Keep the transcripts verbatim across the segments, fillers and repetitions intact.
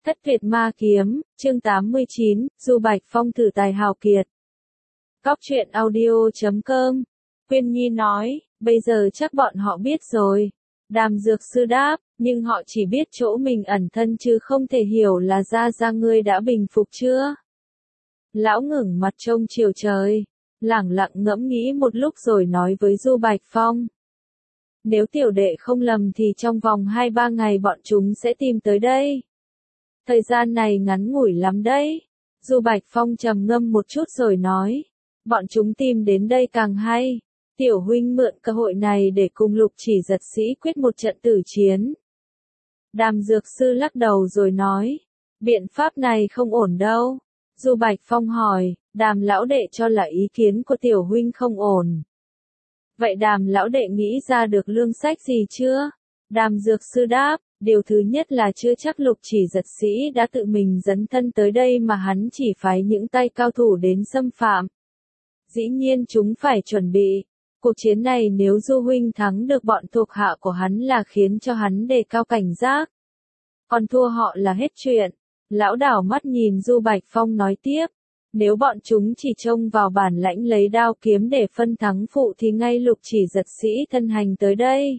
Thất Việt Ma Kiếm, chương tám mươi chín, Du Bạch Phong thử tài hào kiệt. Góc truyện audio chấm com. Quyên Nhi nói, bây giờ chắc bọn họ biết rồi. Đàm Dược Sư đáp, nhưng họ chỉ biết chỗ mình ẩn thân chứ không thể hiểu là ra ra ngươi đã bình phục chưa. Lão ngẩng mặt trông chiều trời, lẳng lặng ngẫm nghĩ một lúc rồi nói với Du Bạch Phong. Nếu tiểu đệ không lầm thì trong vòng hai ba ngày bọn chúng sẽ tìm tới đây. Thời gian này ngắn ngủi lắm đấy. Du Bạch Phong trầm ngâm một chút rồi nói. Bọn chúng tìm đến đây càng hay. Tiểu huynh mượn cơ hội này để cùng Lục Chỉ Giật Sĩ quyết một trận tử chiến. Đàm Dược Sư lắc đầu rồi nói. Biện pháp này không ổn đâu. Du Bạch Phong hỏi, Đàm lão đệ cho là ý kiến của tiểu huynh không ổn. Vậy Đàm lão đệ nghĩ ra được lương sách gì chưa? Đàm Dược Sư đáp. Điều thứ nhất là chưa chắc Lục Chỉ Giật Sĩ đã tự mình dấn thân tới đây mà hắn chỉ phái những tay cao thủ đến xâm phạm. Dĩ nhiên chúng phải chuẩn bị. Cuộc chiến này nếu Du huynh thắng được bọn thuộc hạ của hắn là khiến cho hắn đề cao cảnh giác. Còn thua họ là hết chuyện. Lão đảo mắt nhìn Du Bạch Phong nói tiếp. Nếu bọn chúng chỉ trông vào bản lãnh lấy đao kiếm để phân thắng phụ thì ngay Lục Chỉ Giật Sĩ thân hành tới đây.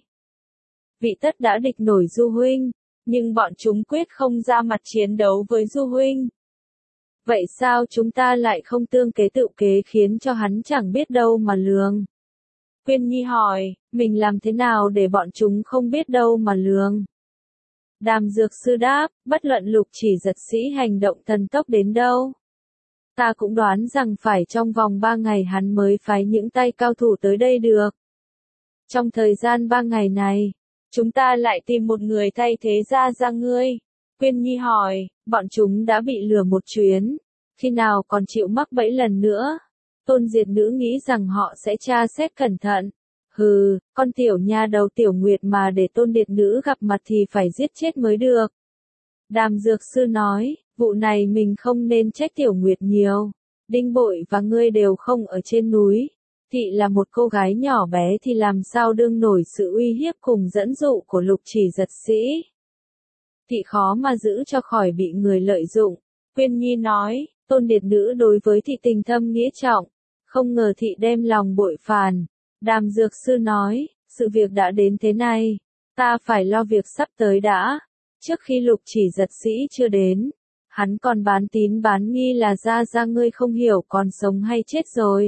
Vị tất đã địch nổi Du huynh, nhưng bọn chúng quyết không ra mặt chiến đấu với Du huynh. Vậy sao chúng ta lại không tương kế tự kế khiến cho hắn chẳng biết đâu mà lường? Quyên Nhi hỏi, mình làm thế nào để bọn chúng không biết đâu mà lường? Đàm Dược Sư đáp, bất luận Lục Chỉ Giật Sĩ hành động thần tốc đến đâu. Ta cũng đoán rằng phải trong vòng ba ngày hắn mới phái những tay cao thủ tới đây được. Trong thời gian ba ngày này, chúng ta lại tìm một người thay thế ra ra ngươi. Quyên Nhi hỏi, bọn chúng đã bị lừa một chuyến, khi nào còn chịu mắc bẫy lần nữa? Tôn Diệt Nữ nghĩ rằng họ sẽ tra xét cẩn thận. Hừ, con tiểu nha đầu Tiểu Nguyệt mà để Tôn Diệt Nữ gặp mặt thì phải giết chết mới được. Đàm Dược Sư nói, vụ này mình không nên trách Tiểu Nguyệt nhiều. Đinh Bội và ngươi đều không ở trên núi. Thị là một cô gái nhỏ bé thì làm sao đương nổi sự uy hiếp cùng dẫn dụ của Lục Chỉ Giật Sĩ. Thị khó mà giữ cho khỏi bị người lợi dụng. Quyên Nhi nói, Tôn Điệt Nữ đối với thị tình thâm nghĩa trọng, không ngờ thị đem lòng bội phàn. Đàm Dược Sư nói, sự việc đã đến thế này, ta phải lo việc sắp tới đã. Trước khi Lục Chỉ Giật Sĩ chưa đến, hắn còn bán tín bán nghi là ra ra ngươi không hiểu còn sống hay chết rồi.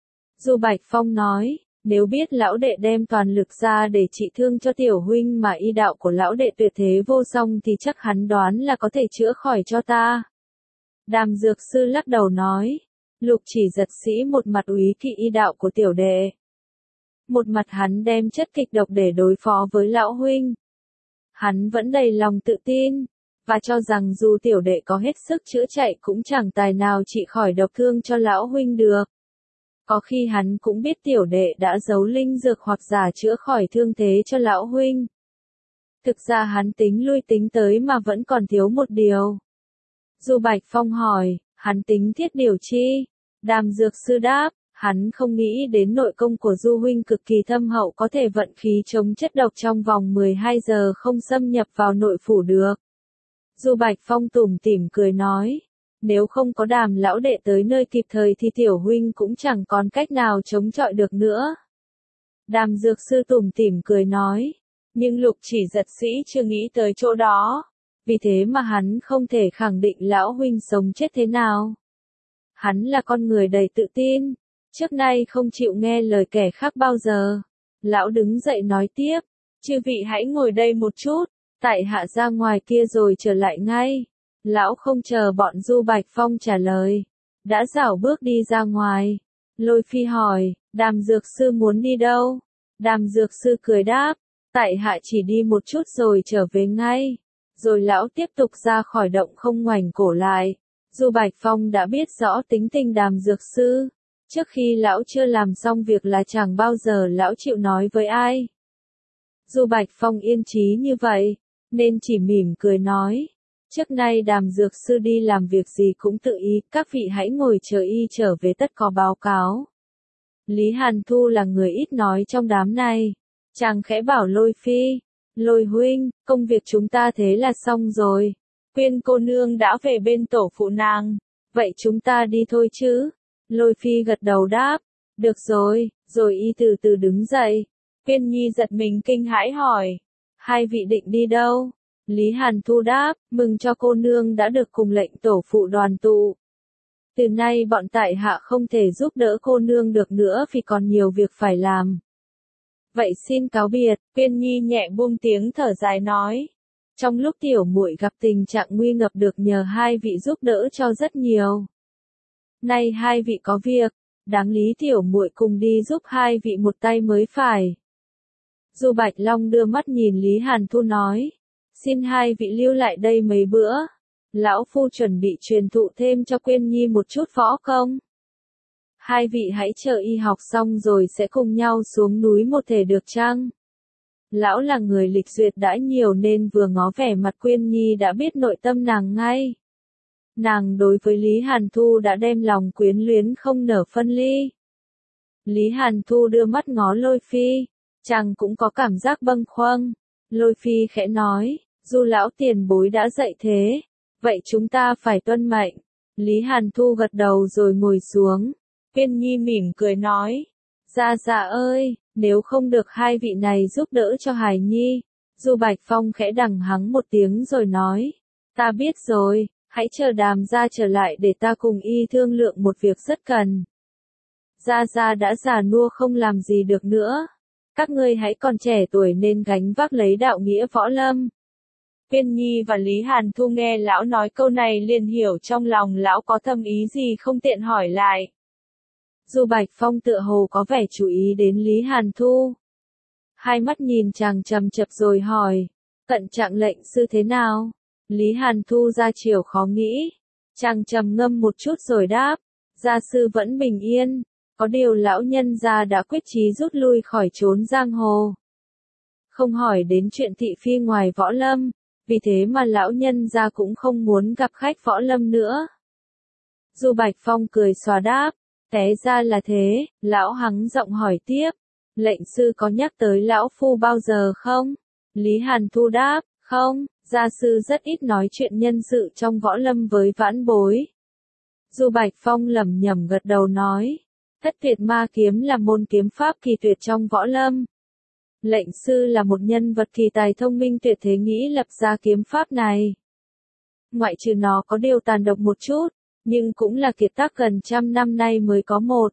Du Bạch Phong nói, nếu biết lão đệ đem toàn lực ra để trị thương cho tiểu huynh mà y đạo của lão đệ tuyệt thế vô song thì chắc hắn đoán là có thể chữa khỏi cho ta. Đàm Dược Sư lắc đầu nói, Lục Chỉ Giật Sĩ một mặt úy kỵ y đạo của tiểu đệ. Một mặt hắn đem chất kịch độc để đối phó với lão huynh. Hắn vẫn đầy lòng tự tin, và cho rằng dù tiểu đệ có hết sức chữa chạy cũng chẳng tài nào trị khỏi độc thương cho lão huynh được. Có khi hắn cũng biết tiểu đệ đã giấu linh dược hoặc giả chữa khỏi thương thế cho lão huynh. Thực ra hắn tính lui tính tới mà vẫn còn thiếu một điều. Du Bạch Phong hỏi, hắn tính thiết điều chi? Đàm Dược Sư đáp, hắn không nghĩ đến nội công của Du huynh cực kỳ thâm hậu có thể vận khí chống chất độc trong vòng mười hai giờ không xâm nhập vào nội phủ được. Du Bạch Phong tủm tỉm cười nói. Nếu không có Đàm lão đệ tới nơi kịp thời thì tiểu huynh cũng chẳng còn cách nào chống chọi được nữa. Đàm Dược Sư tủm tỉm cười nói. Nhưng Lục Chỉ Giật Sĩ chưa nghĩ tới chỗ đó. Vì thế mà hắn không thể khẳng định lão huynh sống chết thế nào. Hắn là con người đầy tự tin. Trước nay không chịu nghe lời kẻ khác bao giờ. Lão đứng dậy nói tiếp. Chư vị hãy ngồi đây một chút. Tại hạ ra ngoài kia rồi trở lại ngay. Lão không chờ bọn Du Bạch Phong trả lời. Đã rảo bước đi ra ngoài. Lôi Phi hỏi, Đàm Dược Sư muốn đi đâu? Đàm Dược Sư cười đáp, tại hạ chỉ đi một chút rồi trở về ngay. Rồi lão tiếp tục ra khỏi động không ngoảnh cổ lại. Du Bạch Phong đã biết rõ tính tình Đàm Dược Sư. Trước khi lão chưa làm xong việc là chẳng bao giờ lão chịu nói với ai. Du Bạch Phong yên trí như vậy, nên chỉ mỉm cười nói. Trước nay Đàm Dược Sư đi làm việc gì cũng tự ý, các vị hãy ngồi chờ y trở về tất có báo cáo. Lý Hàn Thu là người ít nói trong đám này. Chàng khẽ bảo Lôi Phi, Lôi huynh, công việc chúng ta thế là xong rồi. Quyên cô nương đã về bên tổ phụ nàng. Vậy chúng ta đi thôi chứ? Lôi Phi gật đầu đáp. Được rồi, rồi y từ từ đứng dậy. Quyên Nhi giật mình kinh hãi hỏi. Hai vị định đi đâu? Lý Hàn Thu đáp, mừng cho cô nương đã được cùng lệnh tổ phụ đoàn tụ. Từ nay bọn tại hạ không thể giúp đỡ cô nương được nữa vì còn nhiều việc phải làm. Vậy xin cáo biệt, Quyên Nhi nhẹ buông tiếng thở dài nói. Trong lúc tiểu muội gặp tình trạng nguy ngập được nhờ hai vị giúp đỡ cho rất nhiều. Nay hai vị có việc, đáng lý tiểu muội cùng đi giúp hai vị một tay mới phải. Du Bạch Long đưa mắt nhìn Lý Hàn Thu nói. Xin hai vị lưu lại đây mấy bữa. Lão phu chuẩn bị truyền thụ thêm cho Quyên Nhi một chút võ công. Hai vị hãy chờ y học xong rồi sẽ cùng nhau xuống núi một thể được chăng? Lão là người lịch duyệt đã nhiều nên vừa ngó vẻ mặt Quyên Nhi đã biết nội tâm nàng ngay. Nàng đối với Lý Hàn Thu đã đem lòng quyến luyến không nở phân ly. Lý Hàn Thu đưa mắt ngó Lôi Phi, chàng cũng có cảm giác bâng khuâng. Lôi Phi khẽ nói, dù lão tiền bối đã dạy thế, vậy chúng ta phải tuân mệnh. Lý Hàn Thu gật đầu rồi ngồi xuống. Quyên Nhi mỉm cười nói, Gia Gia ơi, nếu không được hai vị này giúp đỡ cho Hải Nhi. Du Bạch Phong khẽ đằng hắng một tiếng rồi nói, ta biết rồi, hãy chờ Đàm gia trở lại để ta cùng y thương lượng một việc rất cần. Gia Gia đã già nua không làm gì được nữa. Các ngươi hãy còn trẻ tuổi nên gánh vác lấy đạo nghĩa võ lâm. Quyên Nhi và Lý Hàn Thu nghe lão nói câu này liền hiểu trong lòng lão có thâm ý gì không tiện hỏi lại. Du Bạch Phong tựa hồ có vẻ chú ý đến Lý Hàn Thu. Hai mắt nhìn chàng chầm chập rồi hỏi, cận trạng lệnh sư thế nào? Lý Hàn Thu ra chiều khó nghĩ. Chàng trầm ngâm một chút rồi đáp, gia sư vẫn bình yên, có điều lão nhân gia đã quyết chí rút lui khỏi chốn giang hồ. Không hỏi đến chuyện thị phi ngoài võ lâm, vì thế mà lão nhân gia cũng không muốn gặp khách võ lâm nữa. Du Bạch Phong cười xòa đáp, té ra là thế. Lão hắng giọng hỏi tiếp, lệnh sư có nhắc tới lão phu bao giờ không? Lý Hàn Thu đáp, không, gia sư rất ít nói chuyện nhân sự trong võ lâm với vãn bối. Du Bạch Phong lẩm nhẩm gật đầu nói, Thất Tuyệt Ma Kiếm là môn kiếm pháp kỳ tuyệt trong võ lâm. Lệnh sư là một nhân vật kỳ tài thông minh tuyệt thế nghĩ lập ra kiếm pháp này. Ngoại trừ nó có điều tàn độc một chút, nhưng cũng là kiệt tác gần trăm năm nay mới có một.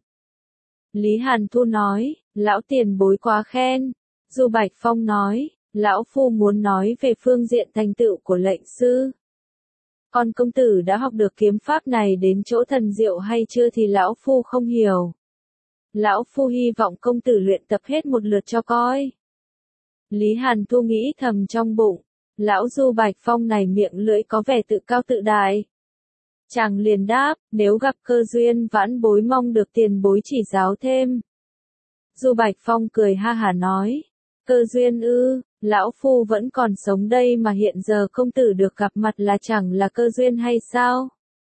Lý Hàn Thu nói, lão tiền bối quá khen. Du Bạch Phong nói, lão phu muốn nói về phương diện thành tựu của lệnh sư. Còn công tử đã học được kiếm pháp này đến chỗ thần diệu hay chưa thì lão phu không hiểu. Lão phu hy vọng công tử luyện tập hết một lượt cho coi. Lý Hàn Thu nghĩ thầm trong bụng, lão Du Bạch Phong này miệng lưỡi có vẻ tự cao tự đại. Chàng liền đáp, nếu gặp cơ duyên vãn bối mong được tiền bối chỉ giáo thêm. Du Bạch Phong cười ha hả nói, cơ duyên ư, lão phu vẫn còn sống đây mà hiện giờ công tử được gặp mặt là chẳng là cơ duyên hay sao?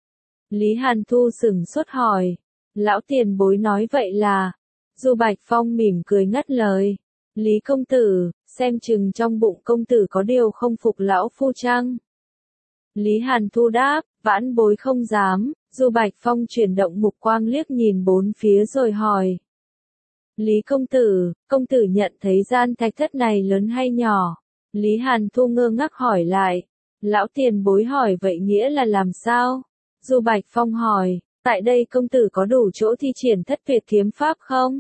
Lý Hàn Thu sửng sốt hỏi, lão tiền bối nói vậy là? Du Bạch Phong mỉm cười ngắt lời, Lý công tử, xem chừng trong bụng công tử có điều không phục lão phu chăng? Lý Hàn Thu đáp, vãn bối không dám. Du Bạch Phong chuyển động mục quang liếc nhìn bốn phía rồi hỏi, Lý công tử, công tử nhận thấy gian thạch thất này lớn hay nhỏ? Lý Hàn Thu ngơ ngác hỏi lại, lão tiền bối hỏi vậy nghĩa là làm sao? Du Bạch Phong hỏi, tại đây công tử có đủ chỗ thi triển thất tuyệt kiếm pháp không?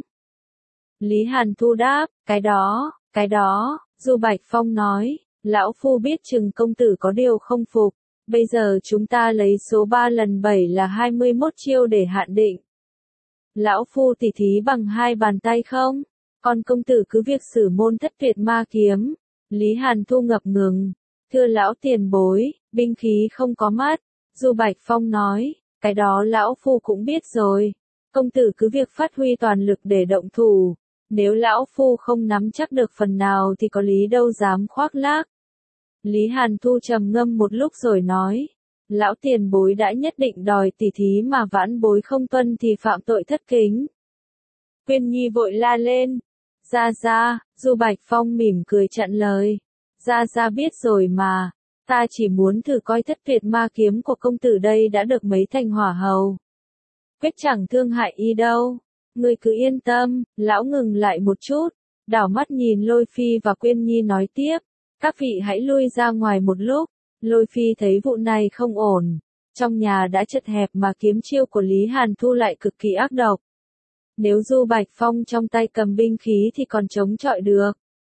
Lý Hàn Thu đáp, cái đó, cái đó. Du Bạch Phong nói, lão phu biết chừng công tử có điều không phục. Bây giờ chúng ta lấy số ba lần bảy là hai mươi mốt chiêu để hạn định. Lão phu tỉ thí bằng hai bàn tay không? Còn công tử cứ việc sử môn thất tuyệt ma kiếm. Lý Hàn Thu ngập ngừng. Thưa lão tiền bối, binh khí không có mắt. Du Bạch Phong nói, cái đó lão phu cũng biết rồi. Công tử cứ việc phát huy toàn lực để động thủ. Nếu lão phu không nắm chắc được phần nào thì có lý đâu dám khoác lác. Lý Hàn Thu trầm ngâm một lúc rồi nói, lão tiền bối đã nhất định đòi tỉ thí mà vãn bối không tuân thì phạm tội thất kính. Quyên Nhi vội la lên, Gia Gia. Du Bạch Phong mỉm cười chặn lời, Gia Gia biết rồi mà, Ta chỉ muốn thử coi thất tuyệt ma kiếm của công tử đây đã được mấy thành hỏa hầu. Quyết chẳng thương hại y đâu. Ngươi cứ yên tâm. Lão ngừng lại một chút, đảo mắt nhìn Lôi Phi và Quyên Nhi nói tiếp. Các vị hãy lui ra ngoài một lúc. Lôi Phi thấy vụ này không ổn. Trong nhà đã chật hẹp mà kiếm chiêu của Lý Hàn Thu lại cực kỳ ác độc. Nếu Du Bạch Phong trong tay cầm binh khí thì còn chống chọi được.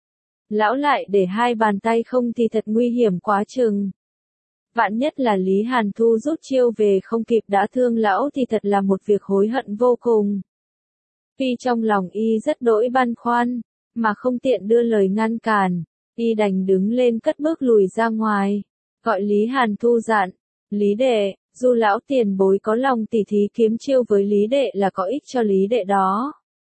Lão lại để hai bàn tay không thì thật nguy hiểm quá chừng. Vạn nhất là Lý Hàn Thu rút chiêu về không kịp đã thương lão thì thật là một việc hối hận vô cùng. Tuy trong lòng y rất đỗi băn khoăn, mà không tiện đưa lời ngăn cản, y đành đứng lên cất bước lùi ra ngoài, gọi Lý Hàn Thu dặn, Lý đệ, Du lão tiền bối có lòng tỉ thí kiếm chiêu với Lý đệ là có ích cho Lý đệ đó.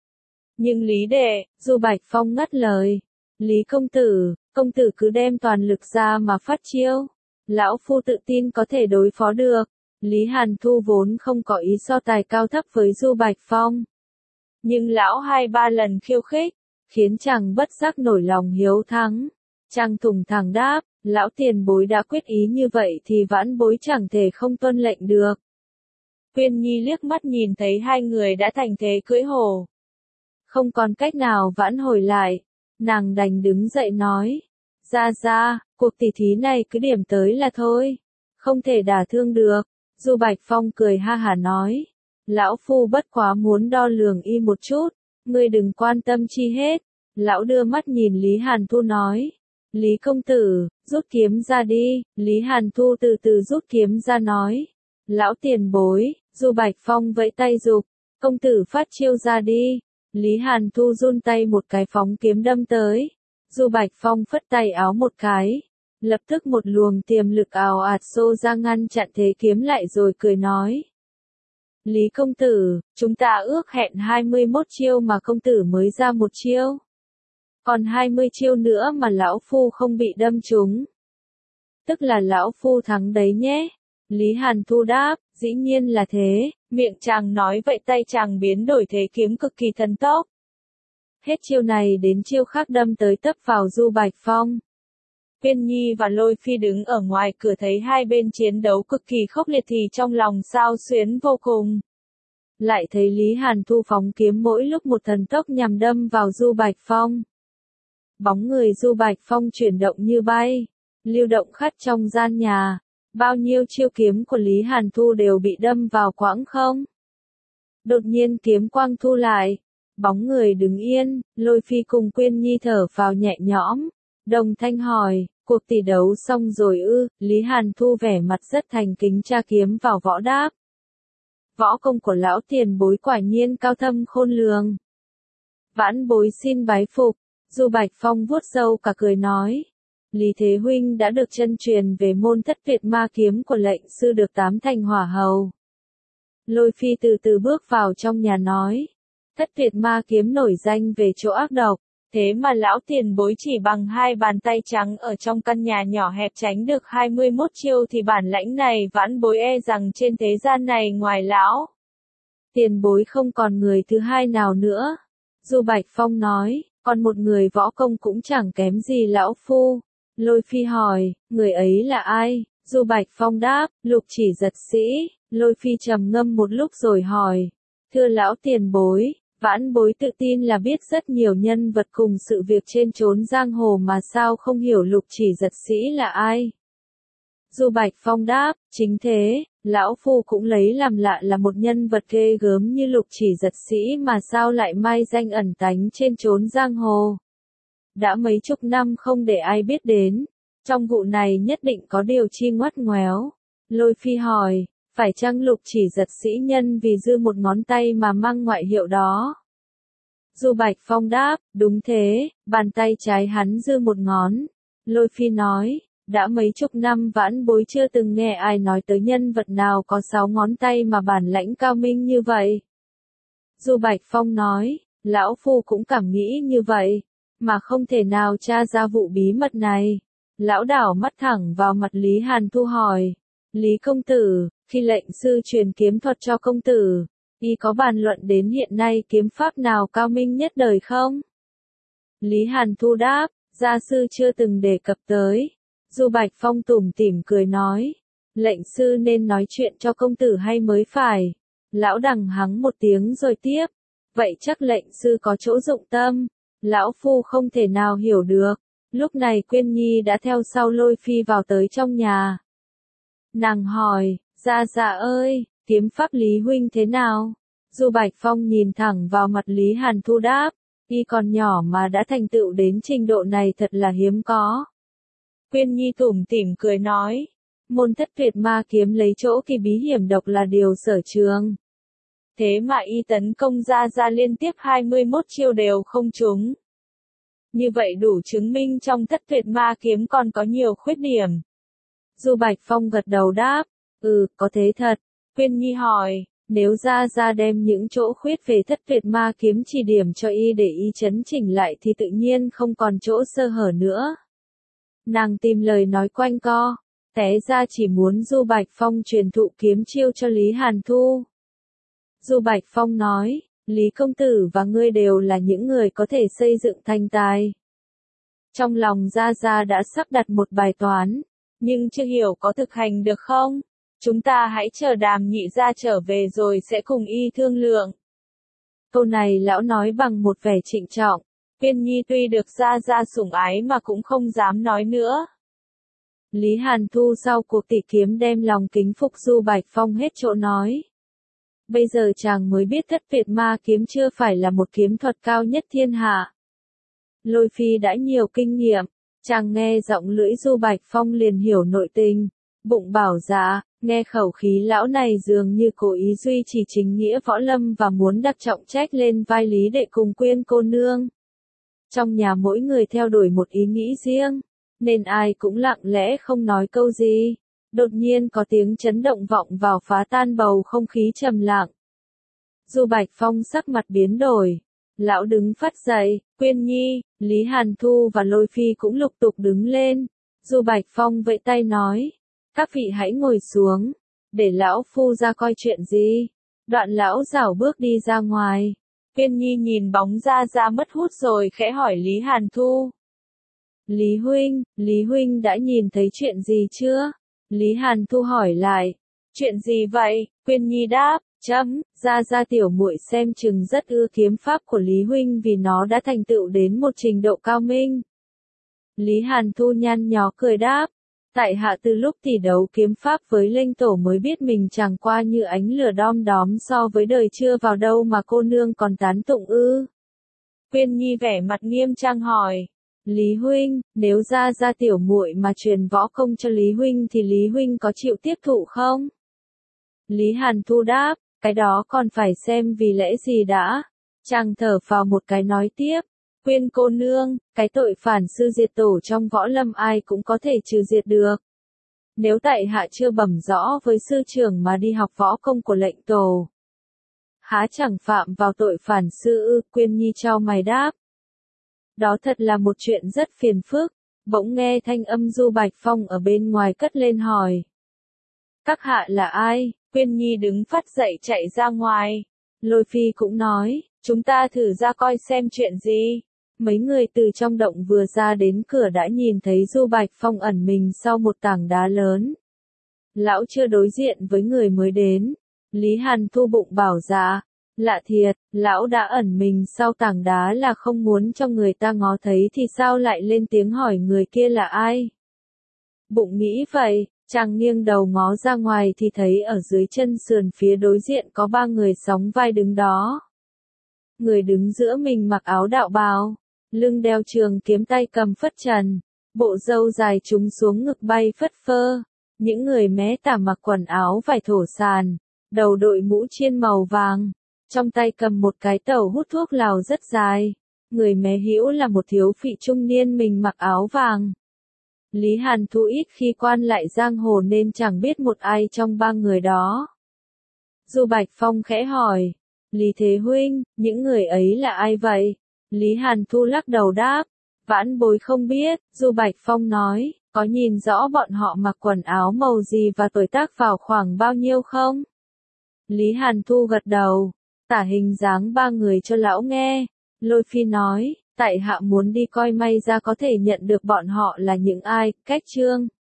Nhưng Lý đệ, Du Bạch Phong ngắt lời, Lý công tử, công tử cứ đem toàn lực ra mà phát chiêu. Lão phu tự tin có thể đối phó được. Lý Hàn Thu vốn không có ý so tài cao thấp với Du Bạch Phong. Nhưng lão hai ba lần khiêu khích, khiến chàng bất giác nổi lòng hiếu thắng. Chàng thùng thẳng đáp, lão tiền bối đã quyết ý như vậy thì vãn bối chẳng thể không tuân lệnh được. Quyên Nhi liếc mắt nhìn thấy hai người đã thành thế cưỡi hổ. Không còn cách nào vãn hồi lại, nàng đành đứng dậy nói. Ra ra, cuộc tỉ thí này cứ điểm tới là thôi. Không thể đả thương được. Du Bạch Phong cười ha hả nói. Lão phu bất quá muốn đo lường y một chút. Ngươi đừng quan tâm chi hết. Lão đưa mắt nhìn Lý Hàn Thu nói. Lý công tử, rút kiếm ra đi. Lý Hàn Thu từ từ rút kiếm ra nói. Lão tiền bối, Du Bạch Phong vẫy tay giục. Công tử phát chiêu ra đi. Lý Hàn Thu run tay một cái phóng kiếm đâm tới. Du Bạch Phong phất tay áo một cái. Lập tức một luồng tiềm lực ào ạt xô ra ngăn chặn thế kiếm lại rồi cười nói. Lý công tử, chúng ta ước hẹn hai mươi mốt chiêu mà công tử mới ra một chiêu. Còn hai mươi chiêu nữa mà lão phu không bị đâm trúng. Tức là lão phu thắng đấy nhé. Lý Hàn Thu đáp, dĩ nhiên là thế, miệng chàng nói vậy tay chàng biến đổi thế kiếm cực kỳ thần tốc. Hết chiêu này đến chiêu khác đâm tới tấp vào Du Bạch Phong. Quyên Nhi và Lôi Phi đứng ở ngoài cửa thấy hai bên chiến đấu cực kỳ khốc liệt thì trong lòng xao xuyến vô cùng. Lại thấy Lý Hàn Thu phóng kiếm mỗi lúc một thần tốc nhằm đâm vào Du Bạch Phong. Bóng người Du Bạch Phong chuyển động như bay, lưu động khắp trong gian nhà. Bao nhiêu chiêu kiếm của Lý Hàn Thu đều bị đâm vào quãng không. Đột nhiên kiếm quang thu lại. Bóng người đứng yên, Lôi Phi cùng Quyên Nhi thở vào nhẹ nhõm. Đồng thanh hỏi, cuộc tỷ đấu xong rồi ư? Lý Hàn Thu vẻ mặt rất thành kính tra kiếm vào võ đáp. Võ công của lão tiền bối quả nhiên cao thâm khôn lường. Vãn bối xin bái phục. Du Bạch Phong vuốt râu cả cười nói. Lý Thế Huynh đã được chân truyền về môn thất tuyệt ma kiếm của lệnh sư được tám thành hỏa hầu. Lôi Phi từ từ bước vào trong nhà nói. Thất tuyệt ma kiếm nổi danh về chỗ ác độc, thế mà lão tiền bối chỉ bằng hai bàn tay trắng ở trong căn nhà nhỏ hẹp tránh được hai mươi mốt chiêu thì bản lãnh này vãn bối e rằng trên thế gian này ngoài lão. Tiền bối không còn người thứ hai nào nữa. Du Bạch Phong nói, còn một người võ công cũng chẳng kém gì lão phu. Lôi Phi hỏi, người ấy là ai? Du Bạch Phong đáp, Lục Chỉ Giật Sĩ. Lôi Phi trầm ngâm một lúc rồi hỏi, thưa lão tiền bối, vãn bối tự tin là biết rất nhiều nhân vật cùng sự việc trên chốn giang hồ mà sao không hiểu Lục Chỉ Giật Sĩ là ai? Du Bạch Phong đáp, chính thế, lão phu cũng lấy làm lạ là một nhân vật ghê gớm như Lục Chỉ Giật Sĩ mà sao lại mai danh ẩn tánh trên chốn giang hồ. Đã mấy chục năm không để ai biết đến, trong vụ này nhất định có điều chi ngoắt ngoéo. Lôi Phi hỏi, phải chăng Lục Chỉ Giật Sĩ nhân vì dư một ngón tay mà mang ngoại hiệu đó? Du Bạch Phong đáp, đúng thế, bàn tay trái hắn dư một ngón. Lôi Phi nói, đã mấy chục năm vãn bối chưa từng nghe ai nói tới nhân vật nào có sáu ngón tay mà bản lãnh cao minh như vậy. Du Bạch Phong nói, lão phu cũng cảm nghĩ như vậy, mà không thể nào tra ra vụ bí mật này. Lão đảo mắt thẳng vào mặt Lý Hàn Thu hỏi, Lý công tử, khi lệnh sư truyền kiếm thuật cho công tử, y có bàn luận đến hiện nay kiếm pháp nào cao minh nhất đời không? Lý Hàn Thu đáp, gia sư chưa từng đề cập tới. Du Bạch Phong tủm tỉm cười nói. Lệnh sư nên nói chuyện cho công tử hay mới phải. Lão đằng hắng một tiếng rồi tiếp. Vậy chắc lệnh sư có chỗ dụng tâm. Lão phu không thể nào hiểu được. Lúc này Quyên Nhi đã theo sau Lôi Phi vào tới trong nhà. Nàng hỏi, Gia Gia ơi, kiếm pháp Lý huynh thế nào? Du Bạch Phong nhìn thẳng vào mặt Lý Hàn Thu đáp, y còn nhỏ mà đã thành tựu đến trình độ này thật là hiếm có. Quyên Nhi tủm tỉm cười nói, môn thất tuyệt ma kiếm lấy chỗ kỳ bí hiểm độc là điều sở trường. Thế mà y tấn công Gia Gia liên tiếp hai mươi mốt chiêu đều không trúng. Như vậy đủ chứng minh trong thất tuyệt ma kiếm còn có nhiều khuyết điểm. Du Bạch Phong gật đầu đáp, ừ, có thế thật. Quyên Nhi hỏi, nếu Gia Gia đem những chỗ khuyết về thất tuyệt ma kiếm chỉ điểm cho y để y chấn chỉnh lại thì tự nhiên không còn chỗ sơ hở nữa. Nàng tìm lời nói quanh co, té ra chỉ muốn Du Bạch Phong truyền thụ kiếm chiêu cho Lý Hàn Thu. Du Bạch Phong nói, Lý công tử và ngươi đều là những người có thể xây dựng thành tài. Trong lòng Gia Gia đã sắp đặt một bài toán, nhưng chưa hiểu có thực hành được không? Chúng ta hãy chờ Đàm nhị gia trở về rồi sẽ cùng y thương lượng. Câu này lão nói bằng một vẻ trịnh trọng. Quyên Nhi tuy được Gia Gia sủng ái mà cũng không dám nói nữa. Lý Hàn Thu sau cuộc tỷ kiếm đem lòng kính phục Du Bạch Phong hết chỗ nói. Bây giờ chàng mới biết thất tuyệt ma kiếm chưa phải là một kiếm thuật cao nhất thiên hạ. Lôi Phi đã nhiều kinh nghiệm, chàng nghe giọng lưỡi Du Bạch Phong liền hiểu nội tình, bụng bảo dạ, nghe khẩu khí lão này dường như cố ý duy trì chính nghĩa võ lâm và muốn đặt trọng trách lên vai Lý đệ cùng Quyên cô nương. Trong nhà mỗi người theo đuổi một ý nghĩ riêng, nên ai cũng lặng lẽ không nói câu gì. Đột nhiên có tiếng chấn động vọng vào phá tan bầu không khí trầm lặng. Du Bạch Phong sắc mặt biến đổi. Lão đứng phắt dậy, Quyên Nhi, Lý Hàn Thu và Lôi Phi cũng lục tục đứng lên. Du Bạch Phong vẫy tay nói, các vị hãy ngồi xuống, để lão phu ra coi chuyện gì. Đoạn lão rảo bước đi ra ngoài. Quyên Nhi nhìn bóng Gia Gia mất hút rồi khẽ hỏi Lý Hàn Thu. Lý huynh, Lý huynh đã nhìn thấy chuyện gì chưa? Lý Hàn Thu hỏi lại, chuyện gì vậy? Quyên Nhi đáp, chấm, Gia Gia tiểu muội xem chừng rất ưa kiếm pháp của Lý huynh vì nó đã thành tựu đến một trình độ cao minh. Lý Hàn Thu nhăn nhó cười đáp, tại hạ từ lúc tỷ đấu kiếm pháp với Linh Tổ mới biết mình chẳng qua như ánh lửa đom đóm so với đời chưa vào đâu mà cô nương còn tán tụng ư. Quyên Nhi vẻ mặt nghiêm trang hỏi, Lý huynh, nếu Gia Gia tiểu muội mà truyền võ công cho Lý huynh thì Lý huynh có chịu tiếp thụ không? Lý Hàn Thu đáp, cái đó còn phải xem vì lẽ gì đã. Chàng thở phào một cái nói tiếp, Quyên cô nương, cái tội phản sư diệt tổ trong võ lâm ai cũng có thể trừ diệt được. Nếu tại hạ chưa bẩm rõ với sư trưởng mà đi học võ công của lệnh tổ, há chẳng phạm vào tội phản sư ư? Quyên Nhi chau mày đáp. Đó thật là một chuyện rất phiền phức. Bỗng nghe thanh âm Du Bạch Phong ở bên ngoài cất lên hỏi. Các hạ là ai? Quyên Nhi đứng phắt dậy chạy ra ngoài. Lôi Phi cũng nói, chúng ta thử ra coi xem chuyện gì. Mấy người từ trong động vừa ra đến cửa đã nhìn thấy Du Bạch Phong ẩn mình sau một tảng đá lớn. Lão chưa đối diện với người mới đến. Lý Hàn Thu bụng bảo dạ. Lạ thiệt, lão đã ẩn mình sau tảng đá là không muốn cho người ta ngó thấy thì sao lại lên tiếng hỏi người kia là ai? Bụng nghĩ vậy, chàng nghiêng đầu ngó ra ngoài thì thấy ở dưới chân sườn phía đối diện có ba người sóng vai đứng đó. Người đứng giữa mình mặc áo đạo bào, lưng đeo trường kiếm tay cầm phất trần, bộ râu dài trúng xuống ngực bay phất phơ. Những người mé tả mặc quần áo vải thổ sàn, đầu đội mũ chiên màu vàng. Trong tay cầm một cái tàu hút thuốc lào rất dài. Người mé hữu là một thiếu phụ trung niên mình mặc áo vàng. Lý Hàn Thu ít khi quan lại giang hồ nên chẳng biết một ai trong ba người đó. Du Bạch Phong khẽ hỏi. Lý Thế huynh, những người ấy là ai vậy? Lý Hàn Thu lắc đầu đáp. Vãn bối không biết. Du Bạch Phong nói. Có nhìn rõ bọn họ mặc quần áo màu gì và tuổi tác vào khoảng bao nhiêu không? Lý Hàn Thu gật đầu. Tả hình dáng ba người cho lão nghe. Lôi Phi nói, Tại hạ muốn đi coi may ra có thể nhận được bọn họ là những ai, cách chương.